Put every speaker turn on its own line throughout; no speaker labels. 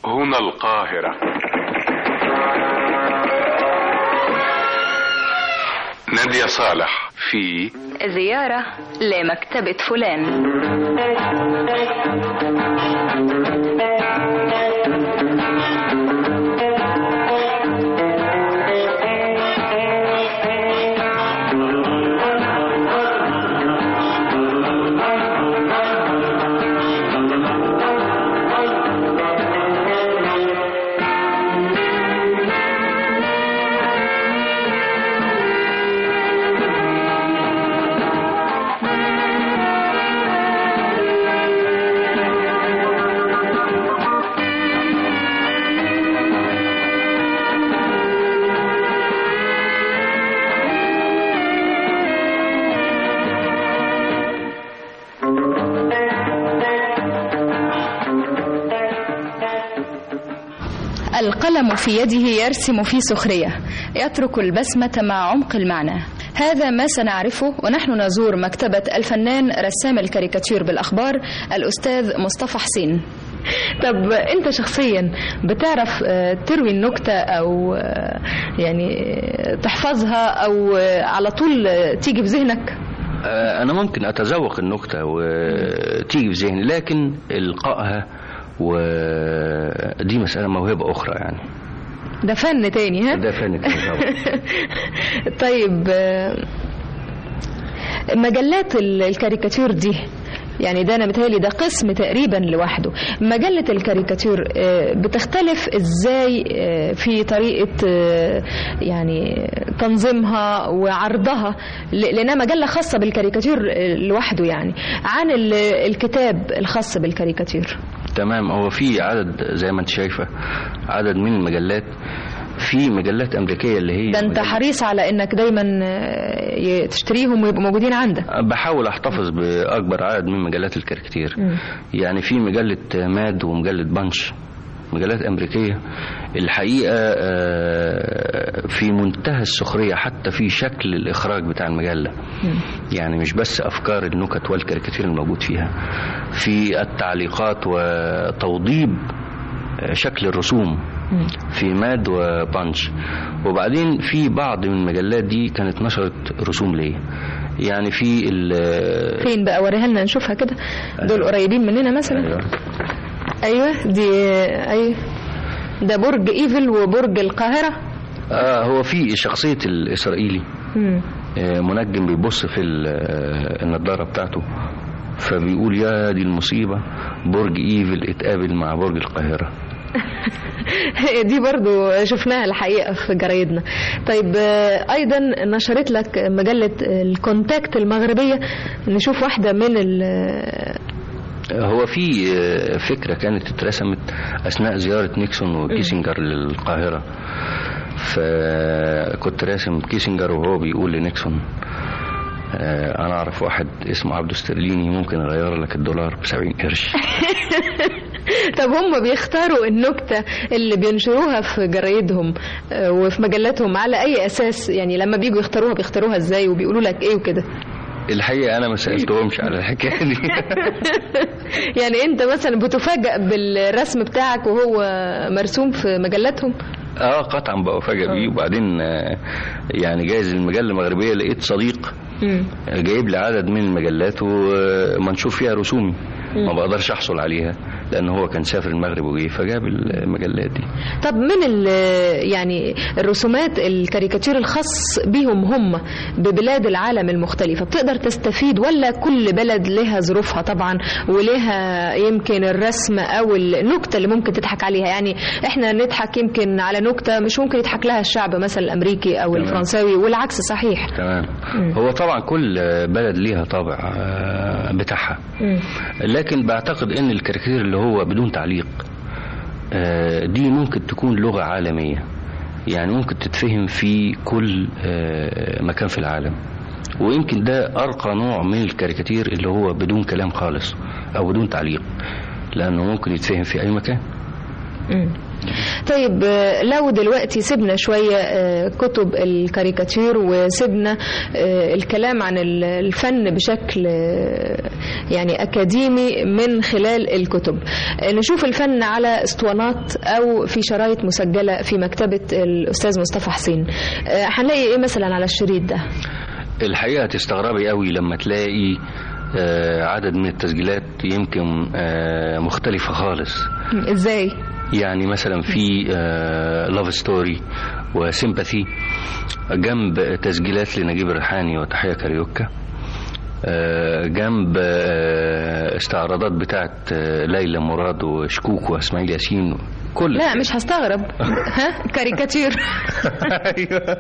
هنا القاهرة. نادية صالح في
زيارة لمكتبة فلان. القلم في يده يرسم في سخرية، يترك البسمة مع عمق المعنى. هذا ما سنعرفه ونحن نزور مكتبة الفنان رسام الكاريكاتير بالأخبار الأستاذ مصطفى حسين. طب أنت شخصيا بتعرف تروي النكتة أو يعني تحفظها أو على طول تيجي في ذهنك؟
أنا ممكن أتذوق النكتة وتيجي في ذهني، لكن إلقائها ودي مسألة موهبة أخرى يعني.
ده فن تاني. ها؟
ده فن تاني طبعا.
طيب مجلات الكاريكاتير دي يعني ده أنا متهيألي ده قسم تقريبا لوحده. مجلة الكاريكاتير بتختلف إزاي في طريقة يعني تنظيمها وعرضها، لأنها مجلة خاصة بالكاريكاتير لوحده يعني عن الكتاب الخاص بالكاريكاتير.
تمام. هو في عدد زي ما انت شايفة، عدد من المجلات. في مجلات أمريكية اللي هي
ده انت حريص على انك دايما تشتريهم ويبقوا موجودين عندك.
بحاول احتفظ بأكبر عدد من مجلات الكاريكاتير. يعني في مجلة ماد ومجلة بانش، مجلات أمريكية الحقيقة في منتهى السخرية حتى في شكل الإخراج بتاع المجلة. يعني مش بس أفكار النكت والكاريكاتير الموجود فيها، في التعليقات وتوضيب شكل الرسوم في ماد وبانش. وبعدين في بعض من المجلات دي كانت نشرت رسوم ليه، يعني في
فين بقى؟ وريها لنا نشوفها كده. دول قريبين مننا مثلا. ايوه دي ايوه ده برج ايفل وبرج القاهرة.
هو في شخصية الإسرائيلي منجم بيبص في النضارة بتاعته فبيقول يا دي المصيبة، برج ايفل اتقابل مع برج القاهرة.
دي برضو شفناها الحقيقة في جرايدنا. طيب أيضا نشرت لك مجلة الكونتاكت المغربية، نشوف واحدة من
هو في فكرة كانت اترسمت أثناء زيارة نيكسون وكيسنجر للقاهرة، فكنت راسم كيسنجر وهو بيقول لنيكسون أنا أعرف واحد اسمه عبدو سترليني ممكن أغير لك الدولار ب70 قرش.
طب هم بيختاروا النكتة اللي بينشروها في جرايدهم وفي مجلاتهم على أي أساس؟ يعني لما بيجوا يختاروها بيختاروها إزاي وبيقولوا لك إيه وكده؟
الحقيقة أنا ما سألتهمش على الحكاية دي.
يعني أنت مثلا بتفاجأ بالرسم بتاعك وهو مرسوم في مجلاتهم؟
قطعا بفاجئ بيه. وبعدين يعني جايز المجلة المغربية لقيت صديق جايب لي عدد من المجلات ومنشوف فيها رسومي ما بقدرش احصل عليها لان هو كان سافر المغرب وجاي فجاب المجلات دي.
طب من يعني الرسومات الكاريكاتير الخاص بيهم هم ببلاد العالم المختلفة بتقدر تستفيد ولا كل بلد لها ظروفها طبعا ولها يمكن الرسم او النكتة اللي ممكن تضحك عليها؟ يعني احنا نضحك يمكن على نكتة مش ممكن يضحك لها الشعب مثلا الامريكي او تمام. الفرنساوي والعكس صحيح.
تمام. هو طبعا كل بلد ليها طابع بتاعها، لكن بعتقد ان الكاريكاتير اللي هو بدون تعليق دي ممكن تكون لغة عالمية، يعني ممكن تتفهم في كل مكان في العالم، ويمكن ده أرقى نوع من الكاريكاتير اللي هو بدون كلام خالص أو بدون تعليق، لأنه ممكن يتفهم في أي مكان.
طيب لو دلوقتي سيبنا شوية كتب الكاريكاتير وسيبنا الكلام عن الفن بشكل يعني أكاديمي من خلال الكتب، نشوف الفن على اسطوانات أو في شرايط مسجلة في مكتبة الأستاذ مصطفى حسين، هنلاقي إيه مثلا على الشريط ده؟
الحقيقة تستغربي قوي لما تلاقي عدد من التسجيلات يمكن مختلفة خالص.
إزاي؟ يعني
مثلا في لاف ستوري وسيمباثي جنب تسجيلات لنجيب الريحاني وتحية كاريوكا، جنب استعراضات بتاعت ليلى مراد وشكوك واسماعيل ياسين. كل
لا مش هستغرب. ها كاريكاتير.
ايوه.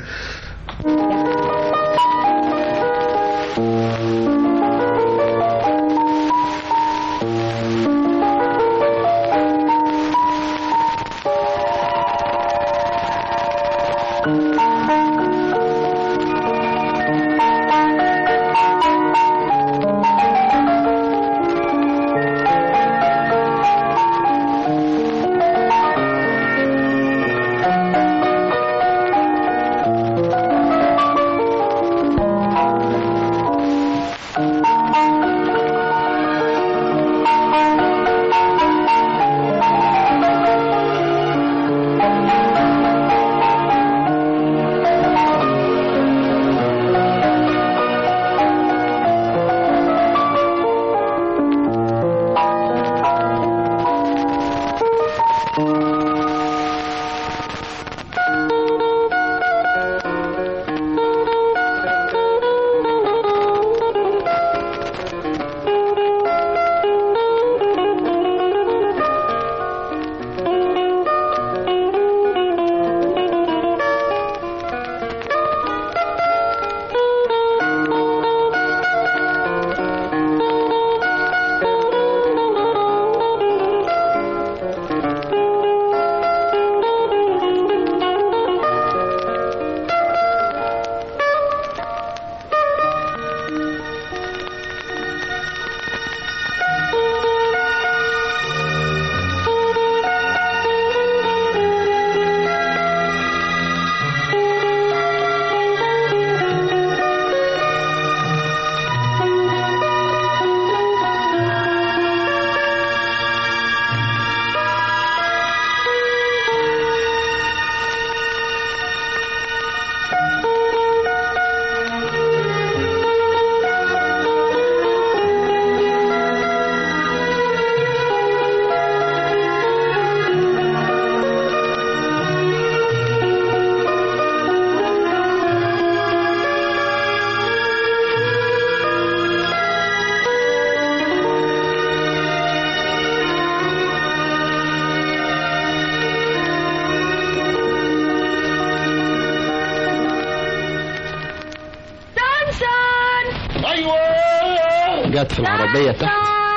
جت في العربية تحت.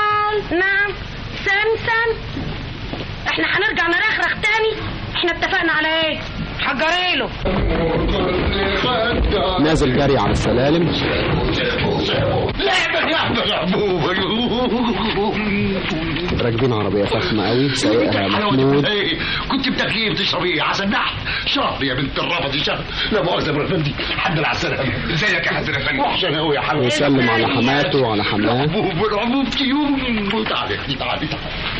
نعم سمسم، احنا هنرجع نرخرخ تاني؟ احنا اتفقنا على ايه؟ حجريله
نازل جري على السلالم. راكبين عربية فخمة قوي سايقها محمود.
كنت بتاكليه بتشربيه عسل نحل؟ شرب يا بنت الرافض شرب. لا مؤاخذة يا فندي، الحمد لله على السلامة. ازيك يا حسن يا فندم؟ وحشنا قوي يا حبيبي.
ويسلم على حماته وعلى حماه.
العبوب تيوم. تعالي تعالي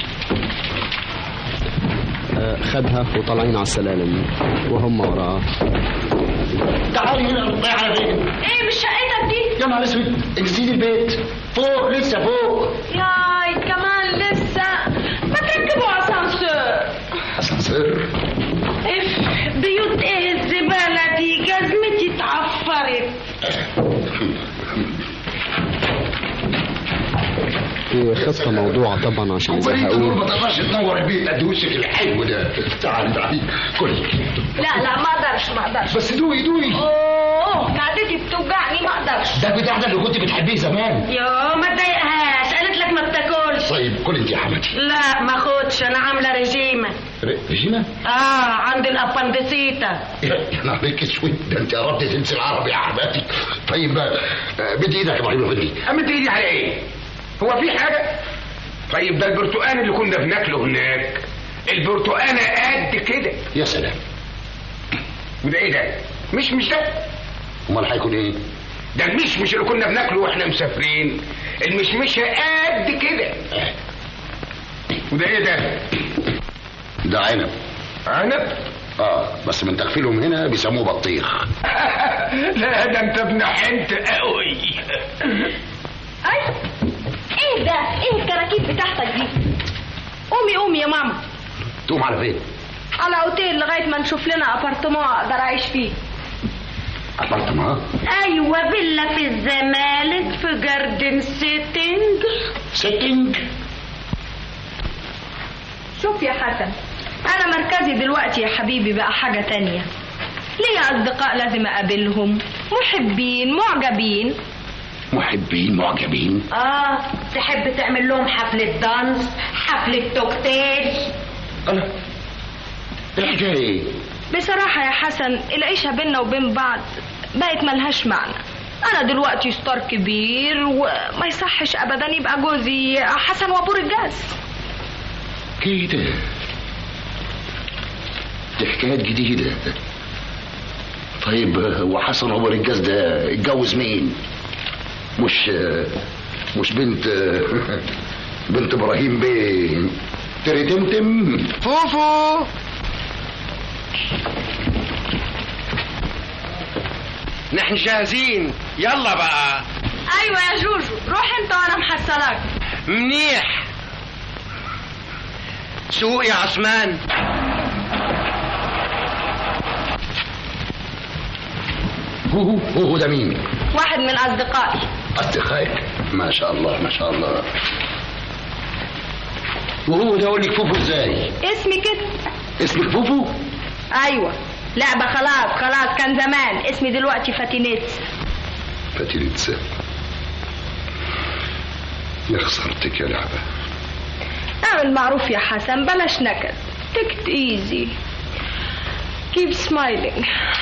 خدها وطالعين على السلالم وهم وراه.
تعالي هنا رايح على فين؟
ايه مش شقتك دي؟
يا نهار اسود، اجسيد البيت فوق لسه فوق.
ياي كمان لسه، ما تركبوا اسانسير.
اسانسير؟
اف بيوت ايه الزبالة دي؟ جزمتي اتعفرت.
في خطة موضوعة طبعا عشان يزهقوه.
ما تقدرش تنور البيت قد وشك الحلو ده. تعالي تعالي كلي.
لا ما اقدرش.
بس دوقي.
اوه معدتي بتوجعني، ما اقدرش.
ده البتاع ده اللي كنت بتحبيه زمان.
يا ما تضايقهاش، قالت لك ما بتاكلش.
طيب كلي انت يا حماتي.
لا ما اخدش، انا عامله رجيمه.
رجيمه؟
عندي الابندسيتا.
يا نهارك اسود، ده انت قربت تنسي العربي يا حماتي. طيب مد ايدك يا ابراهيم افندي.
امد ايدي على ايه؟ هو في حاجه؟ طيب ده البرتقال اللي كنا بناكله هناك البرتقانه قد كده.
يا سلام.
وده ايه ده؟ مش ده؟
امال هيكون ايه؟
ده المشمش اللي كنا بناكله واحنا مسافرين. المشمشه قد كده. وده ايه ده؟
ده عنب.
عنب؟
بس من تغفيلهم هنا بيسموه بطيخ.
لا ده انت ابن حنت قوي.
اي ايه ده؟ ايه الكراكيب بتاعتك دي؟ قومي يا ماما.
تقوم على فين؟
على اوتيل لغايه ما نشوف لنا ابارتمان اقدر اعيش فيه.
ابارتمان؟
ايوه فيلا في الزمالك في جاردن سيتنج. شوف يا حسن، انا مركزي دلوقتي يا حبيبي بقى حاجه تانية. ليا اصدقاء لازم اقابلهم، محبين
معجبين.
تحب تعمل لهم حفله دانس، حفله توكتيل؟
انا الحكايه ايه؟
بصراحه يا حسن العيشه بينا وبين بعض بقت ملهاش معنى. انا دلوقتي ستار كبير وما يصحش ابدا يبقى جوزي حسن وابو رجاز
كده. دي حكايات جديده. طيب وحسن وابو رجاز ده اتجوز مين؟ مش بنت ابراهيم بيه تريتمتم
فوفو. نحن جاهزين، يلا بقى.
ايوه يا جوجو، روح انت وانا محصلك.
منيح. سوق يا عثمان.
هو ده مين؟
واحد من اصدقائي.
اصدقائك؟ ما شاء الله ما شاء الله. وهو ده يقول لك فوفو ازاي؟
اسمي كده.
اسمك فوفو؟
ايوه لعبه خلاص كان زمان، اسمي دلوقتي فاتينيتس.
يا خسرتك يا لعبه.
اعمل معروف يا حسن، بلاش نكد. تكت ايزي، كيب سمايلينج.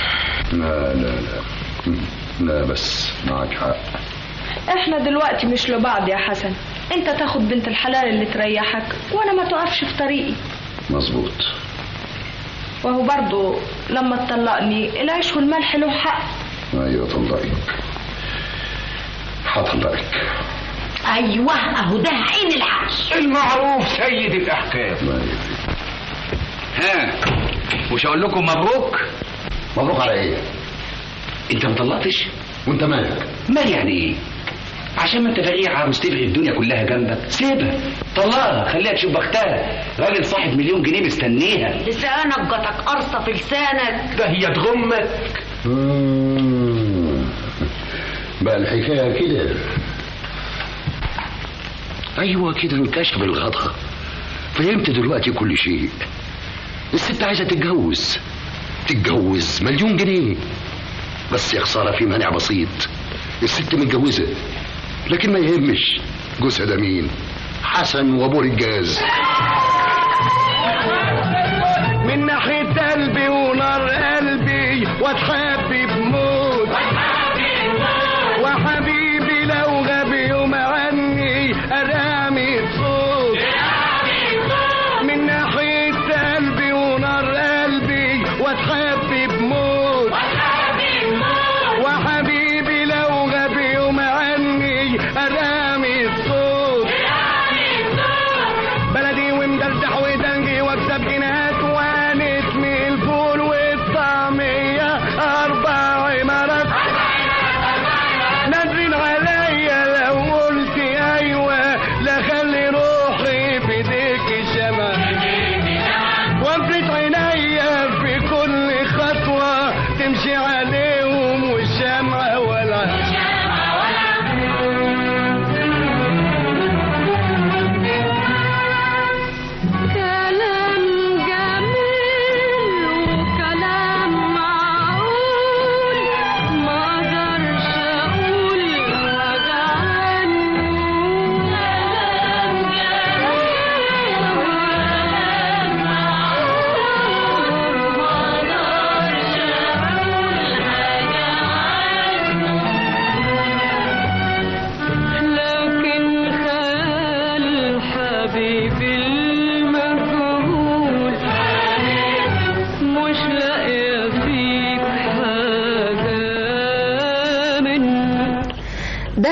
لا بس معك حق.
احنا دلوقتي مش لبعض يا حسن. انت تاخد بنت الحلال اللي تريحك وانا ما تقفش في طريقي.
مظبوط.
وهو برضو لما تطلقني العيش والملح له حق.
ايوه طلقك. هطلقك.
ايوه اهو ده عين الحق.
المعروف سيد الاحكام.
ها مش هقول لكم مبروك؟
مبروك على ايه؟
انت ما طلقتش؟
وانت مالك؟
مال يعني ايه؟ عشان ما انت فقيعه مستبعد الدنيا كلها جنبك، سيبها طلقها خليها تشوف بختها. راجل صاحب $1,000,000 مستنيها.
لسانك جاتك قرصه في لسانك.
ده هي تغمك.
بقى الحكايه كده. ايوه كده انكشف الغطا. فهمت دلوقتي كل شيء. الست عايزه تتجوز $1,000,000 بس يا خساره في مانع بسيط. الست متجوزه لكن ما يهمش جوزها ده مين؟ حسن وابو رجاز.
من ناحيه قلبي ونار قلبي واتحبب موت وحبيبي لو غاب يوم عني ارامي صوت. من ناحيه قلبي ونار قلبي واتحبب موت وحبيبي لو غاب يوم عني ارامي الصوت. بلدي ومدردح ودنجي واكسب جنيهات وانسمي الفول والطعميه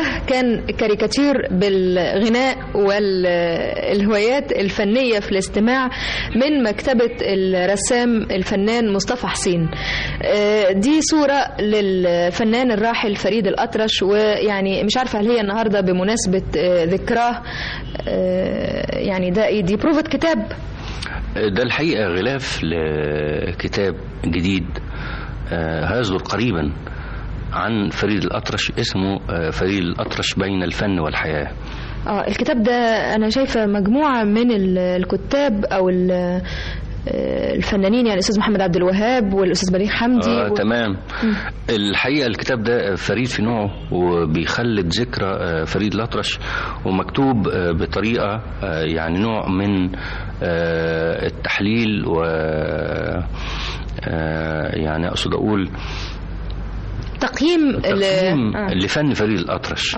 كان كاريكاتير بالغناء والهوايات الفنية في الاستماع من مكتبة الرسام الفنان مصطفى حسين. دي صورة للفنان الراحل فريد الأطرش، ويعني مش عارفة هل هي النهاردة بمناسبة ذكراه، يعني دي بروفة كتاب.
ده الحقيقة غلاف لكتاب جديد هيصدر قريبا عن فريد الأطرش، اسمه فريد الأطرش بين الفن والحياة.
الكتاب ده أنا شايفة مجموعة من الكتاب أو الفنانين، يعني الأستاذ محمد عبد الوهاب والأستاذ بليغ حمدي
تمام. الحقيقة الكتاب ده فريد في نوعه، وبيخلد ذكرى فريد الأطرش، ومكتوب بطريقة يعني نوع من التحليل، و يعني أقصد أقول
تقييم
لفن فريد الأطرش.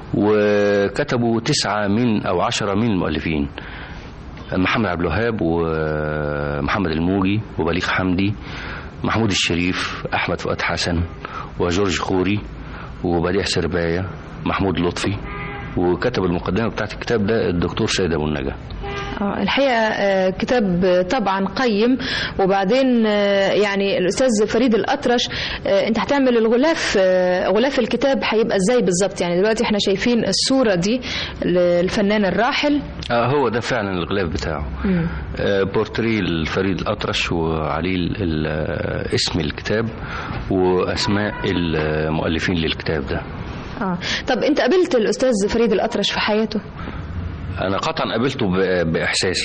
وكتبوا 9 من أو 10 من المؤلفين: محمد عبد الوهاب، ومحمد الموجي، وبليغ حمدي، محمود الشريف، أحمد فؤاد حسن، وجورج خوري، وبديع سرباية، محمود لطفي. وكتب المقدمة بتاعت الكتاب ده الدكتور سيد أبو النجا.
الحقيقة كتاب طبعا قيم. وبعدين يعني الأستاذ فريد الأطرش، أنت هتعمل غلاف الكتاب هيبقى إزاي بالظبط؟ يعني دلوقتي احنا شايفين الصورة دي للفنان الراحل.
هو ده فعلا الغلاف بتاعه. بورتري الفريد الأطرش، وعليه اسم الكتاب وأسماء المؤلفين للكتاب ده.
طب أنت قابلت الأستاذ فريد الأطرش في حياته؟
أنا قطعا قابلته بإحساسي.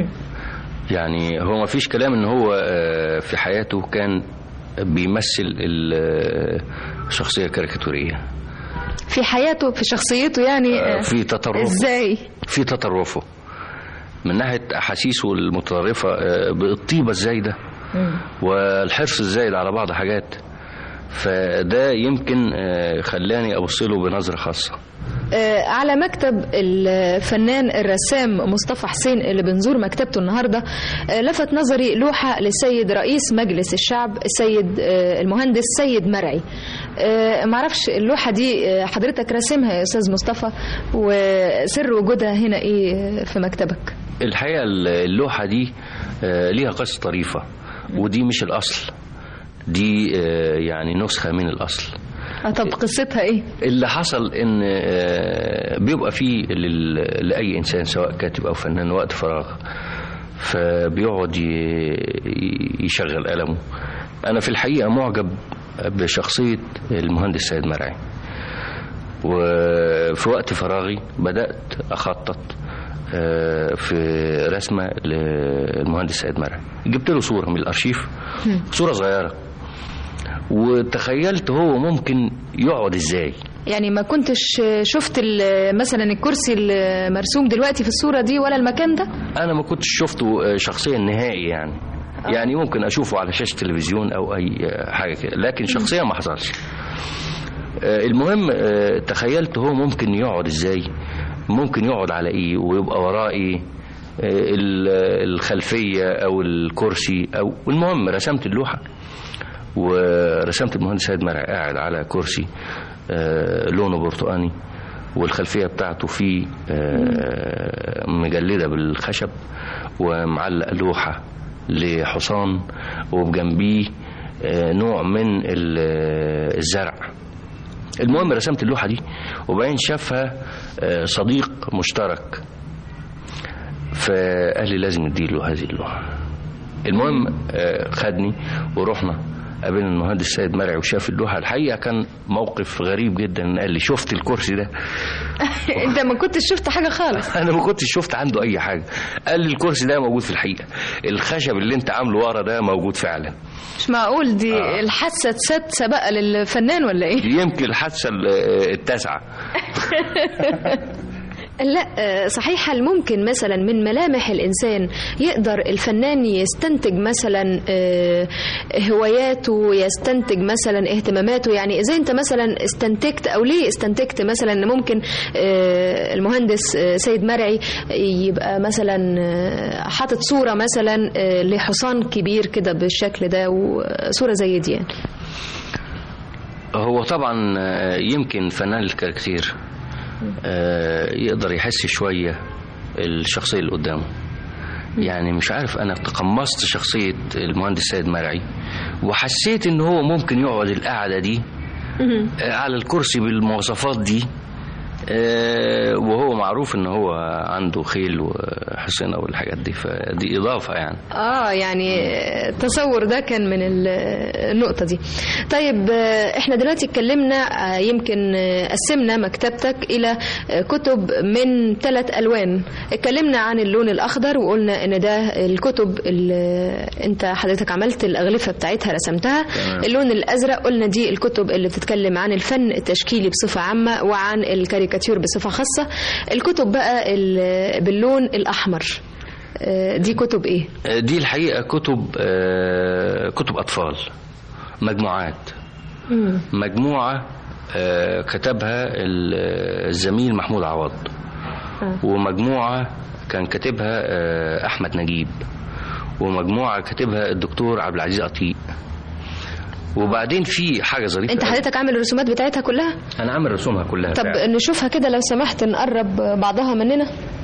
يعني هو ما فيش كلام إن هو في حياته كان بيمثل الشخصية كاريكاتورية.
في حياته، في شخصيته يعني
في تطرفه.
إزاي؟
في تطرفه من ناحية أحاسيسه المتطرفة بالطيبة الزايدة والحرص الزايد على بعض حاجات. فده يمكن خلاني أبص له بنظرة خاصة.
على مكتب الفنان الرسام مصطفى حسين اللي بنزور مكتبته النهاردة، لفت نظري لوحة للسيد رئيس مجلس الشعب السيد المهندس سيد مرعي. معرفش اللوحة دي حضرتك راسمها يا أستاذ مصطفى، وسر وجودها هنا إيه في مكتبك؟
الحقيقة اللوحة دي ليها قصة طريفة، ودي مش الأصل، دي يعني نسخة من الأصل.
طب قصتها ايه؟
اللي حصل ان بيبقى فيه لأي إنسان سواء كاتب أو فنان وقت فراغ، فبيقعد يشغل قلمه. أنا في الحقيقة معجب بشخصية المهندس سيد مرعي، وفي وقت فراغي بدأت أخطط في رسمة للمهندس سيد مرعي. جبت له صورة من الأرشيف، صورة صغيرة، وتخيلت هو ممكن يقعد ازاي.
يعني ما كنتش شفت مثلا الكرسي المرسوم دلوقتي في الصورة دي ولا المكان ده؟ انا
ما كنتش شفته شخصيا نهائي يعني. يعني ممكن اشوفه على شاشة تلفزيون او اي حاجة كده، لكن شخصيا ما حصلش. المهم تخيلت هو ممكن يقعد ازاي، ممكن يقعد على ايه، ويبقى وراه ايه، الخلفية او الكرسي، او المهم رسمت اللوحة ورسمت المهندس سيد مرعي قاعد على كرسي لونه برتقاني، والخلفية بتاعته فيه مجلدة بالخشب، ومعلق لوحة لحصان، وبجنبيه نوع من الزرع. المهم رسمت اللوحة دي، وبعدين شافها صديق مشترك، فقال لي لازم نديله هذه اللوحة. المهم خدني ورحنا قابلنا المهندس سيد مرعي وشاف اللوحة. الحقيقة كان موقف غريب جدا. قال لي شفت الكرسي ده؟
انت ما كنتش شفت حاجة خالص؟
انا ما كنتش شفت عنده اي حاجة. قال لي الكرسي ده موجود في الحقيقة، الخشب اللي انت عامله ورا ده موجود فعلا.
مش معقول دي الحادثة السادسة بقى للفنان ولا ايه؟
يمكن الحادثة التاسعة.
لا صحيح، هل ممكن مثلا من ملامح الإنسان يقدر الفنان يستنتج مثلا هواياته، يستنتج مثلا اهتماماته؟ يعني إذا أنت مثلا استنتجت، أو ليه استنتجت مثلا أن ممكن المهندس سيد مرعي يبقى مثلا حاطط صورة مثلا لحصان كبير كده بالشكل ده، وصورة زي دي يعني؟
هو طبعا يمكن فنان الكاريكاتير يقدر يحس شوية الشخصية اللي قدامه. يعني مش عارف، أنا تقمصت شخصية المهندس سيد مرعي وحسيت إن هو ممكن يقعد القعدة دي على الكرسي بالمواصفات دي، وهو معروف ان هو عنده خيل وحصنة والحاجات دي، فدي اضافة يعني.
يعني التصور ده كان من النقطة دي. طيب احنا دلوقتي اتكلمنا، يمكن قسمنا مكتبتك الى كتب من 3 ألوان. اتكلمنا عن اللون الاخضر وقلنا ان ده الكتب اللي انت حضرتك عملت الاغلفة بتاعتها رسمتها. اللون الازرق قلنا دي الكتب اللي بتتكلم عن الفن التشكيلي بصفة عامة وعن الكاريكاتير بصفة خاصة. الكتب بقى باللون الأحمر دي كتب إيه؟
دي الحقيقة كتب أطفال، مجموعات. مجموعة كتبها الزميل محمود عوض، ومجموعة كان كاتبها أحمد نجيب، ومجموعة كاتبها الدكتور عبد العزيز عطيق. وبعدين في حاجة ظريفة.
انت حضرتك عامل الرسومات بتاعتها كلها؟
انا عامل رسومها كلها.
طب فعلا نشوفها كده لو سمحت، نقرب بعضها مننا.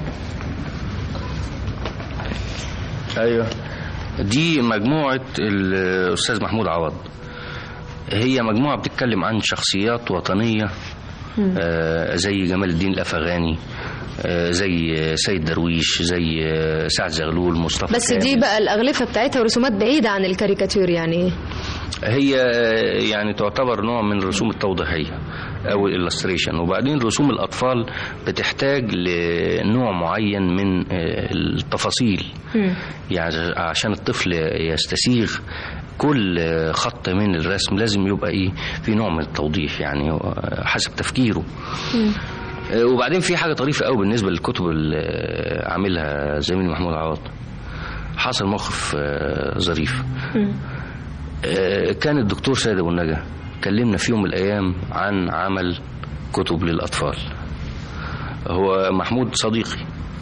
ايوه، دي مجموعة الاستاذ محمود عوض. هي مجموعة بتتكلم عن شخصيات وطنية زي جمال الدين الافغاني، زي سيد درويش، زي سعد زغلول، مصطفى
بس كامل. دي بقى الأغلفة بتاعتها ورسومات بعيدة عن الكاريكاتير يعني.
هي يعني تعتبر نوع من الرسوم التوضيحية أو الإلستريشن. وبعدين رسوم الأطفال بتحتاج لنوع معين من التفاصيل، يعني عشان الطفل يستسيغ كل خط من الرسم لازم يبقى في نوع من التوضيح يعني حسب تفكيره. وبعدين في حاجة طريفة قوي بالنسبة للكتب اللي عاملها زميلي محمود عوض. حصل موقف ظريف. كان الدكتور سيد أبو النجا كلمنا في يوم من الأيام عن عمل كتب للأطفال. هو محمود صديقي،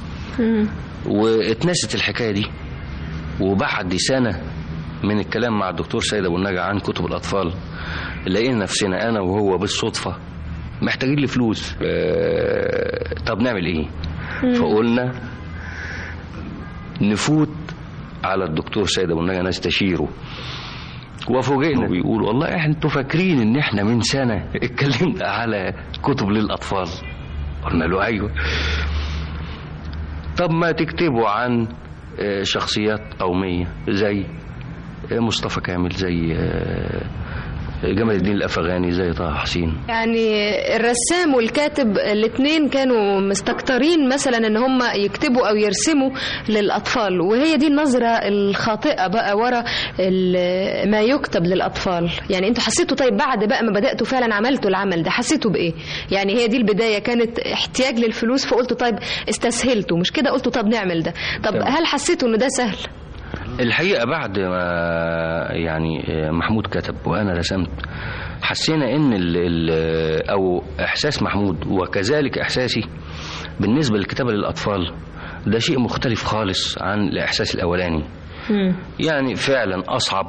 واتنست الحكاية دي، وبعد سنة من الكلام مع الدكتور سيد أبو النجا عن كتب الأطفال لقينا نفسنا أنا وهو بالصدفة محتاجين لي فلوس. طب نعمل ايه؟ فقلنا نفوت على الدكتور سيد ابو النجا نستشيره، وفوجئنا بيقول والله انتوا فاكرين ان احنا من سنة اتكلمنا على كتب للاطفال؟ قلنا له ايوه. طب ما تكتبوا عن شخصيات قومية زي مصطفى كامل، زي جمال الدين الافغاني، زي طه حسين.
يعني الرسام والكاتب الاثنين كانوا مستكترين مثلا ان هم يكتبوا او يرسموا للاطفال، وهي دي النظرة الخاطئة بقى ورا ما يكتب للاطفال. يعني انتوا حسيتوا طيب بعد بقى ما بدأتوا فعلا عملتوا العمل ده حسيتوا بايه؟ يعني هي دي البداية كانت احتياج للفلوس فقلتوا طيب استسهلتوا، مش كده قلتوا طب نعمل ده. طب هل حسيتوا ان ده سهل؟
الحقيقة بعد ما يعني محمود كتب وأنا رسمت حسينا إن أو إحساس محمود وكذلك إحساسي بالنسبة للكتابة للأطفال ده شيء مختلف خالص عن الإحساس الأولاني. يعني فعلا أصعب،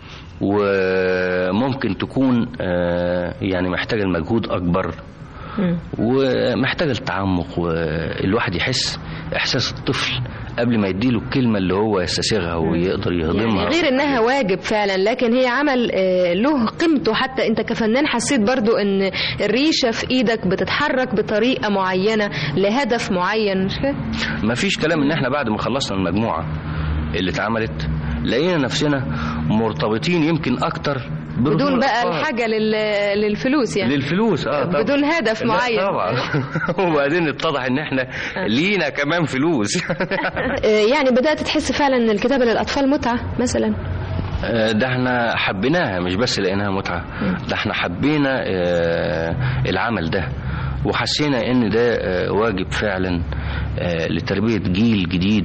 وممكن تكون يعني محتاجة المجهود أكبر، ومحتاجة التعمق، والواحد يحس إحساس الطفل قبل ما يديله الكلمة اللي هو يستسيغها ويقدر يهضمها.
يعني غير انها واجب فعلا، لكن هي عمل له قيمته. حتى انت كفنان حسيت برضو ان الريشة في ايدك بتتحرك بطريقة معينة لهدف معين، مش كده؟
مفيش كلام ان احنا بعد ما خلصنا المجموعة اللي اتعملت لقينا نفسنا مرتبطين يمكن اكتر
بدون بقى الحاجة للفلوس، يعني
للفلوس طبعا.
بدون هدف معين
طبعا. وبعدين اتضح ان احنا لينا كمان فلوس.
يعني بدأت تحس فعلا ان الكتابة للأطفال متعة مثلا؟
ده احنا حبيناها، مش بس لقيناها متعة، ده احنا حبينا العمل ده، وحسينا ان ده واجب فعلا لتربية جيل جديد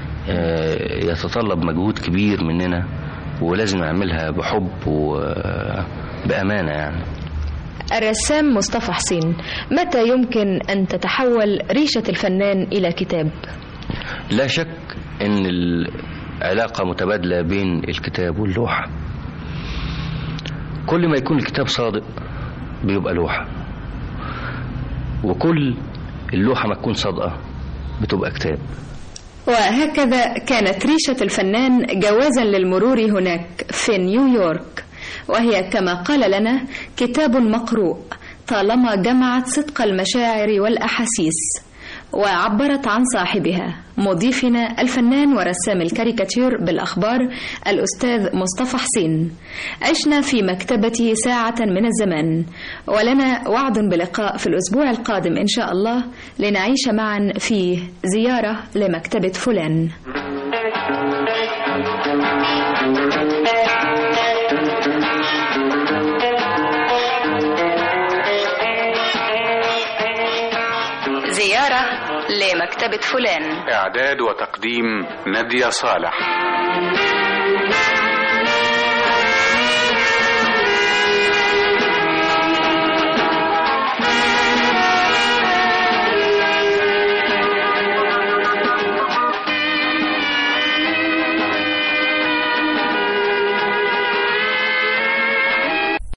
يتطلب مجهود كبير مننا، ولازم نعملها بحب وبأمانة. يعني
الرسام مصطفى حسين، متى يمكن أن تتحول ريشة الفنان إلى كتاب؟
لا شك أن العلاقة متبادلة بين الكتاب واللوحة. كل ما يكون الكتاب صادق بيبقى لوحة، وكل اللوحة ما تكون صادقة بتبقى كتاب.
وهكذا كانت ريشة الفنان جوازا للمرور هناك في نيويورك، وهي كما قال لنا كتاب مقروء طالما جمعت صدق المشاعر والأحاسيس وعبرت عن صاحبها، مضيفنا الفنان ورسام الكاريكاتير بالأخبار الأستاذ مصطفى حسين. عشنا في مكتبته ساعة من الزمان، ولنا وعد بلقاء في الأسبوع القادم إن شاء الله لنعيش معا في زيارة لمكتبة فلان. زيارة لمكتبة فلان.
إعداد وتقديم نادية صالح.